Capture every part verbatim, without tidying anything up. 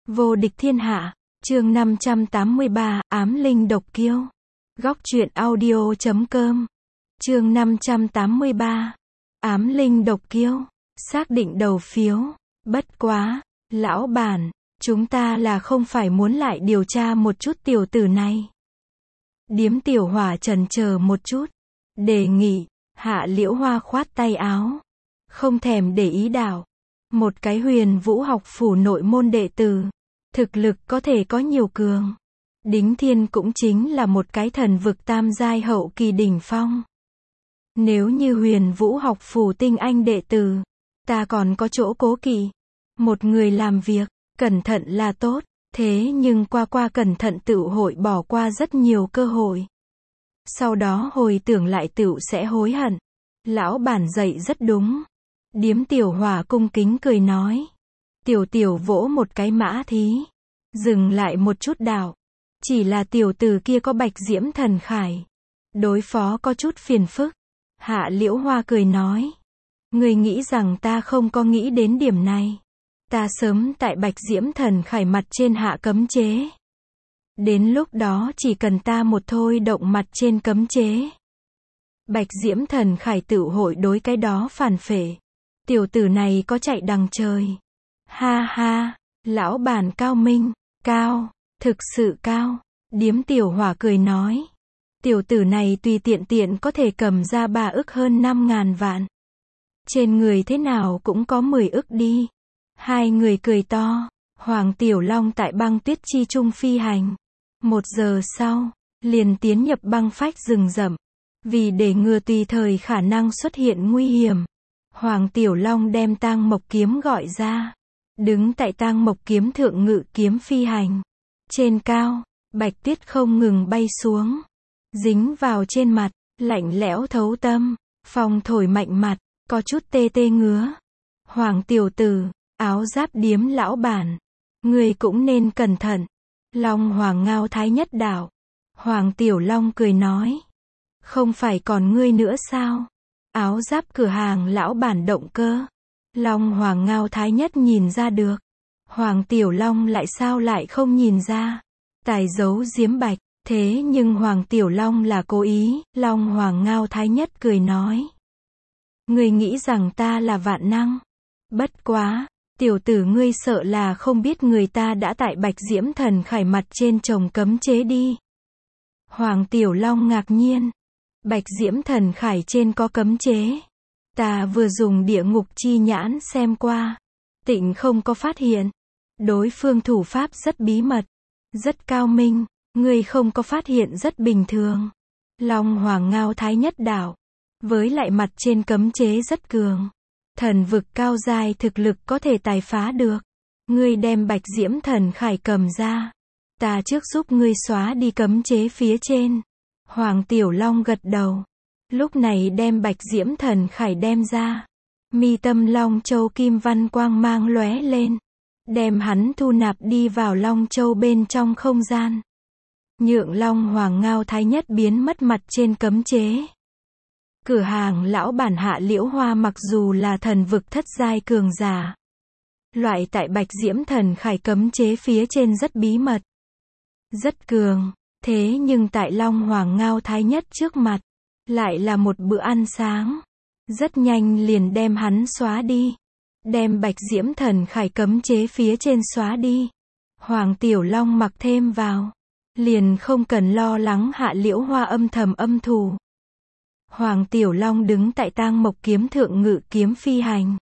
Vô địch thiên hạ, chương năm trăm tám mươi ba, ám linh độc kiêu. Góc truyện audio chấm com. Chương năm trăm tám mươi ba, ám linh độc kiêu. Xác định đầu phiếu. Bất quá, lão bản, chúng ta là không phải muốn lại điều tra một chút tiểu tử này. Điếm Tiểu Hỏa chần chờ một chút. Đề nghị, Hạ Liễu Hoa khoát tay áo. Không thèm để ý đảo. Một cái Huyền Vũ học phủ nội môn đệ tử. Thực lực có thể có nhiều cường. Đính Thiên cũng chính là một cái thần vực tam giai hậu kỳ đỉnh phong. Nếu như Huyền Vũ học phủ tinh anh đệ tử, ta còn có chỗ cố kỵ. Một người làm việc, cẩn thận là tốt, thế nhưng qua qua cẩn thận tựu hội bỏ qua rất nhiều cơ hội. Sau đó hồi tưởng lại tựu sẽ hối hận. Lão bản dạy rất đúng. Điếm Tiểu Hỏa cung kính cười nói. Tiểu tiểu vỗ một cái mã thí. Dừng lại một chút đảo. Chỉ là tiểu tử kia có bạch diễm thần khải. Đối phó có chút phiền phức. Hạ Liễu Hoa cười nói. Người nghĩ rằng ta không có nghĩ đến điểm này. Ta sớm tại bạch diễm thần khải mặt trên hạ cấm chế. Đến lúc đó chỉ cần ta một thôi động mặt trên cấm chế. Bạch diễm thần khải tự hội đối cái đó phản phệ. Tiểu tử này có chạy đằng trời. Ha ha, lão bản cao minh, cao, thực sự cao. Điếm Tiểu Hỏa cười nói. Tiểu tử này tùy tiện tiện có thể cầm ra ba ức hơn năm ngàn vạn. Trên người thế nào cũng có mười ức đi. Hai người cười to. Hoàng Tiểu Long tại băng tuyết chi trung phi hành. Một giờ sau, liền tiến nhập băng phách rừng rậm. Vì để ngừa tùy thời khả năng xuất hiện nguy hiểm, Hoàng Tiểu Long đem Tang Mộc kiếm gọi ra. Đứng tại Tang Mộc kiếm thượng ngự kiếm phi hành. Trên cao, bạch tuyết không ngừng bay xuống. Dính vào trên mặt, lạnh lẽo thấu tâm. Phong thổi mạnh mặt, có chút tê tê ngứa. Hoàng tiểu tử, áo giáp điếm lão bản. Người cũng nên cẩn thận. Long Hoàng Ngao Thái Nhất đảo. Hoàng Tiểu Long cười nói. Không phải còn ngươi nữa sao? Áo giáp cửa hàng lão bản động cơ. Long Hoàng Ngao Thái Nhất nhìn ra được. Hoàng Tiểu Long lại sao lại không nhìn ra? Tài giấu giếm bạch. Thế nhưng Hoàng Tiểu Long là cố ý. Long Hoàng Ngao Thái Nhất cười nói. Ngươi nghĩ rằng ta là vạn năng. Bất quá, tiểu tử ngươi sợ là không biết người ta đã tại bạch diễm thần khải mặt trên trồng cấm chế đi. Hoàng Tiểu Long ngạc nhiên. Bạch diễm thần khải trên có cấm chế. Ta vừa dùng địa ngục chi nhãn xem qua. Tịnh không có phát hiện. Đối phương thủ pháp rất bí mật. Rất cao minh. Ngươi không có phát hiện rất bình thường. Long Hoàng Ngao Thái Nhất đảo. Với lại mặt trên cấm chế rất cường. Thần vực cao giai thực lực có thể tài phá được. Ngươi đem bạch diễm thần khải cầm ra. Ta trước giúp ngươi xóa đi cấm chế phía trên. Hoàng Tiểu Long gật đầu. Lúc này đem bạch diễm thần khải đem ra. Mi tâm Long Châu kim văn quang mang lóe lên. Đem hắn thu nạp đi vào Long Châu bên trong không gian. Nhượng Long Hoàng Ngao Thái Nhất biến mất mặt trên cấm chế. Cửa hàng lão bản Hạ Liễu Hoa mặc dù là thần vực thất giai cường giả. Loại tại bạch diễm thần khải cấm chế phía trên rất bí mật. Rất cường. Thế nhưng tại Long Hoàng Ngao Thái Nhất trước mặt. Lại là một bữa ăn sáng. Rất nhanh liền đem hắn xóa đi. Đem bạch diễm thần khải cấm chế phía trên xóa đi. Hoàng Tiểu Long mặc thêm vào. Liền không cần lo lắng Hạ Liễu Hoa âm thầm âm thù. Hoàng Tiểu Long đứng tại Tang Mộc kiếm thượng ngự kiếm phi hành.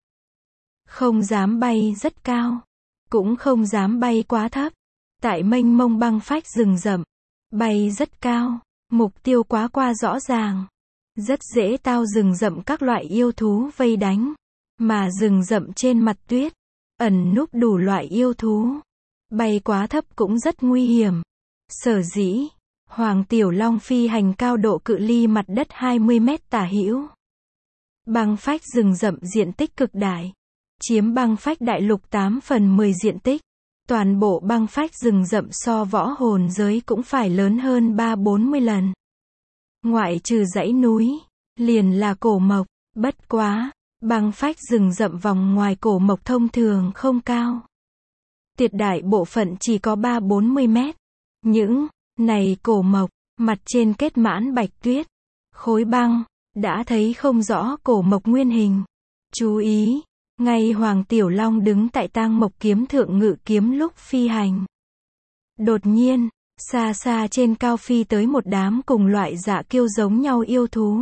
Không dám bay rất cao. Cũng không dám bay quá thấp. Tại mênh mông băng phách rừng rậm. Bay rất cao. Mục tiêu quá qua rõ ràng. Rất dễ tao rừng rậm các loại yêu thú vây đánh. Mà rừng rậm trên mặt tuyết. Ẩn núp đủ loại yêu thú. Bay quá thấp cũng rất nguy hiểm. Sở dĩ, Hoàng Tiểu Long phi hành cao độ cự ly mặt đất hai mươi mét tả hữu. Băng phách rừng rậm diện tích cực đại. Chiếm băng phách đại lục tám phần mười diện tích. Toàn bộ băng phách rừng rậm so võ hồn giới cũng phải lớn hơn ba bốn mươi lần. Ngoại trừ dãy núi, liền là cổ mộc. Bất quá, băng phách rừng rậm vòng ngoài cổ mộc thông thường không cao. tuyệt đại bộ phận chỉ có ba bốn mươi mét. Những này cổ mộc, mặt trên kết mãn bạch tuyết, khối băng, đã thấy không rõ cổ mộc nguyên hình. Chú ý, ngay Hoàng Tiểu Long đứng tại tang mộc kiếm thượng ngự kiếm lúc phi hành. Đột nhiên, xa xa trên cao phi tới một đám cùng loại dạ kiêu giống nhau yêu thú.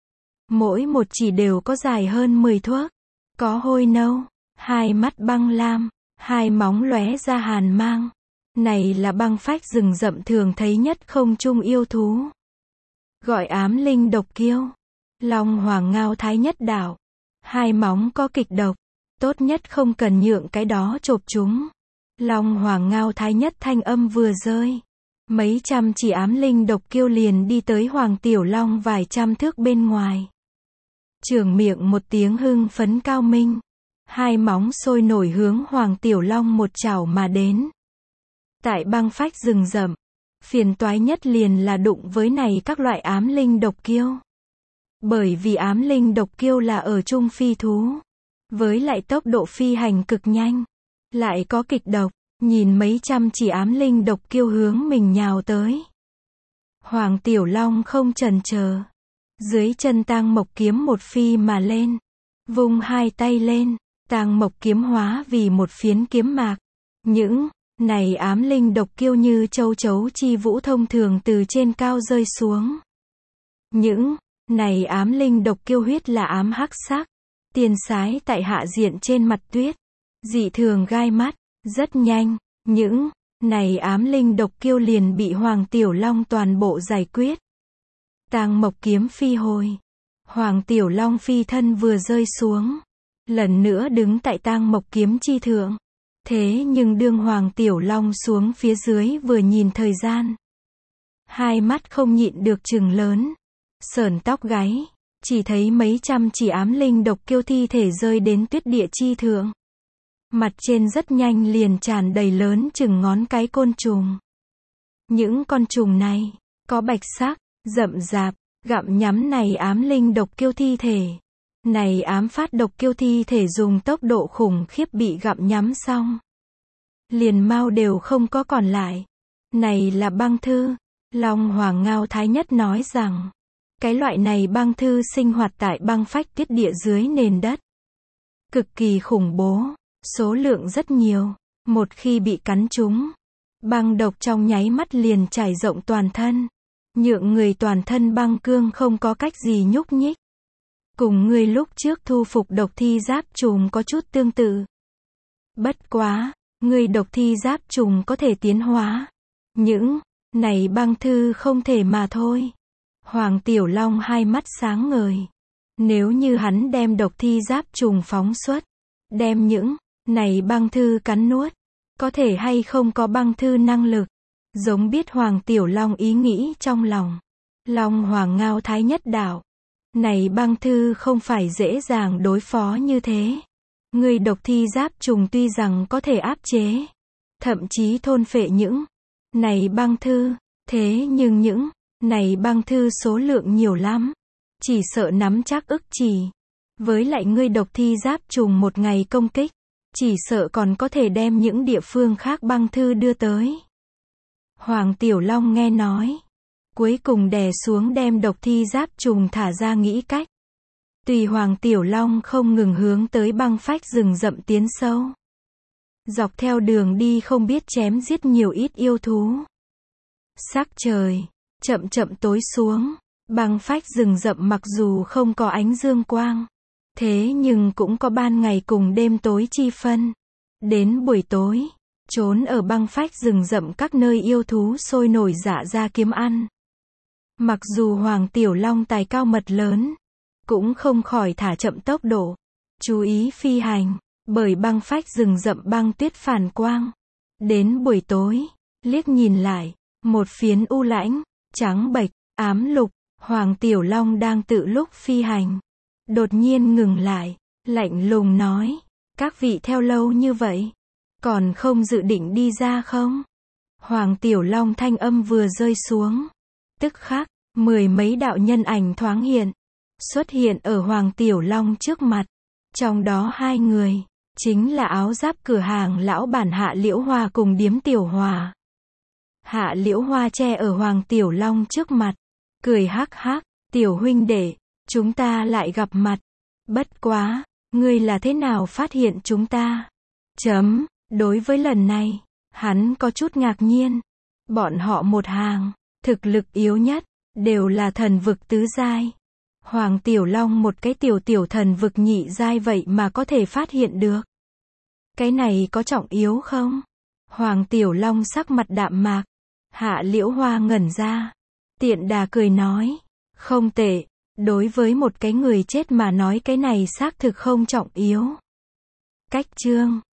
Mỗi một chỉ đều có dài hơn mười thước, có hôi nâu, hai mắt băng lam, hai móng lóe ra hàn mang. Này là băng phách rừng rậm thường thấy nhất không trung yêu thú. Gọi ám linh độc kiêu. Long Hoàng Ngao Thái Nhất đảo. Hai móng có kịch độc. Tốt nhất không cần nhượng cái đó chộp chúng. Long Hoàng Ngao Thái Nhất thanh âm vừa rơi. Mấy trăm chỉ ám linh độc kiêu liền đi tới Hoàng Tiểu Long vài trăm thước bên ngoài. Trường miệng một tiếng hưng phấn cao minh. Hai móng sôi nổi hướng Hoàng Tiểu Long một chảo mà đến. Tại băng phách rừng rậm, phiền toái nhất liền là đụng với này các loại ám linh độc kiêu. Bởi vì ám linh độc kiêu là ở trung phi thú, với lại tốc độ phi hành cực nhanh, lại có kịch độc, nhìn mấy trăm chỉ ám linh độc kiêu hướng mình nhào tới. Hoàng Tiểu Long không chần chờ, dưới chân tang mộc kiếm một phi mà lên, vung hai tay lên, tang mộc kiếm hóa vì một phiến kiếm mạc. Những này ám linh độc kiêu như châu chấu chi vũ thông thường từ trên cao rơi xuống. Những này ám linh độc kiêu huyết là ám hắc sắc, tiền sái tại hạ diện trên mặt tuyết, dị thường gai mắt, rất nhanh, những này ám linh độc kiêu liền bị Hoàng Tiểu Long toàn bộ giải quyết. Tang mộc kiếm phi hồi, Hoàng Tiểu Long phi thân vừa rơi xuống, lần nữa đứng tại tang mộc kiếm chi thượng. Thế nhưng đương Hoàng Tiểu Long xuống phía dưới vừa nhìn thời gian, hai mắt không nhịn được trừng lớn, sởn tóc gáy, chỉ thấy mấy trăm chỉ ám linh độc kiêu thi thể rơi đến tuyết địa chi thượng. Mặt trên rất nhanh liền tràn đầy lớn chừng ngón cái côn trùng. Những con trùng này, có bạch sắc, rậm rạp, gặm nhắm này ám linh độc kiêu thi thể. Này ám phát độc kiêu thi thể dùng tốc độ khủng khiếp bị gặm nhắm xong, liền mau đều không có còn lại. Này là băng thư. Long Hoàng Ngao Thái Nhất nói rằng, cái loại này băng thư sinh hoạt tại băng phách tuyết địa dưới nền đất. Cực kỳ khủng bố, số lượng rất nhiều, một khi bị cắn trúng, băng độc trong nháy mắt liền trải rộng toàn thân, nhượng người toàn thân băng cương không có cách gì nhúc nhích. Cùng người lúc trước thu phục độc thi giáp trùng có chút tương tự. Bất quá, người độc thi giáp trùng có thể tiến hóa. Những này băng thư không thể mà thôi. Hoàng Tiểu Long hai mắt sáng ngời. Nếu như hắn đem độc thi giáp trùng phóng xuất, đem những này băng thư cắn nuốt, có thể hay không có băng thư năng lực. Giống biết Hoàng Tiểu Long ý nghĩ trong lòng. Long Hoàng Ngao Thái Nhất đạo. Này băng thư không phải dễ dàng đối phó như thế. Người độc thi giáp trùng tuy rằng có thể áp chế, thậm chí thôn phệ những này băng thư, thế nhưng những này băng thư số lượng nhiều lắm, chỉ sợ nắm chắc ức chỉ. Với lại ngươi độc thi giáp trùng một ngày công kích, chỉ sợ còn có thể đem những địa phương khác băng thư đưa tới. Hoàng Tiểu Long nghe nói, cuối cùng đè xuống đem độc thi giáp trùng thả ra nghĩ cách. Tùy Hoàng Tiểu Long không ngừng hướng tới băng phách rừng rậm tiến sâu. Dọc theo đường đi không biết chém giết nhiều ít yêu thú. Sắc trời chậm chậm tối xuống, băng phách rừng rậm mặc dù không có ánh dương quang, thế nhưng cũng có ban ngày cùng đêm tối chi phân. Đến buổi tối, trốn ở băng phách rừng rậm các nơi yêu thú sôi nổi dạ ra kiếm ăn. Mặc dù Hoàng Tiểu Long tài cao mật lớn, cũng không khỏi thả chậm tốc độ, chú ý phi hành, bởi băng phách rừng rậm băng tuyết phản quang. Đến buổi tối, liếc nhìn lại, một phiến u lãnh, trắng bệch, ám lục, Hoàng Tiểu Long đang tự lúc phi hành. Đột nhiên ngừng lại, lạnh lùng nói, các vị theo lâu như vậy, còn không dự định đi ra không? Hoàng Tiểu Long thanh âm vừa rơi xuống, tức khắc, mười mấy đạo nhân ảnh thoáng hiện, xuất hiện ở Hoàng Tiểu Long trước mặt. Trong đó hai người, chính là áo giáp cửa hàng lão bản Hạ Liễu Hoa cùng Điếm Tiểu Hòa. Hạ Liễu Hoa che ở Hoàng Tiểu Long trước mặt, cười hắc hắc, tiểu huynh đệ, chúng ta lại gặp mặt. Bất quá, ngươi là thế nào phát hiện chúng ta? Chấm, đối với lần này, hắn có chút ngạc nhiên. Bọn họ một hàng, thực lực yếu nhất, đều là thần vực tứ giai. Hoàng Tiểu Long một cái tiểu tiểu thần vực nhị giai vậy mà có thể phát hiện được. Cái này có trọng yếu không? Hoàng Tiểu Long sắc mặt đạm mạc. Hạ Liễu Hoa ngẩn ra. Tiện đà cười nói. Không tệ, đối với một cái người chết mà nói cái này xác thực không trọng yếu. Cách chương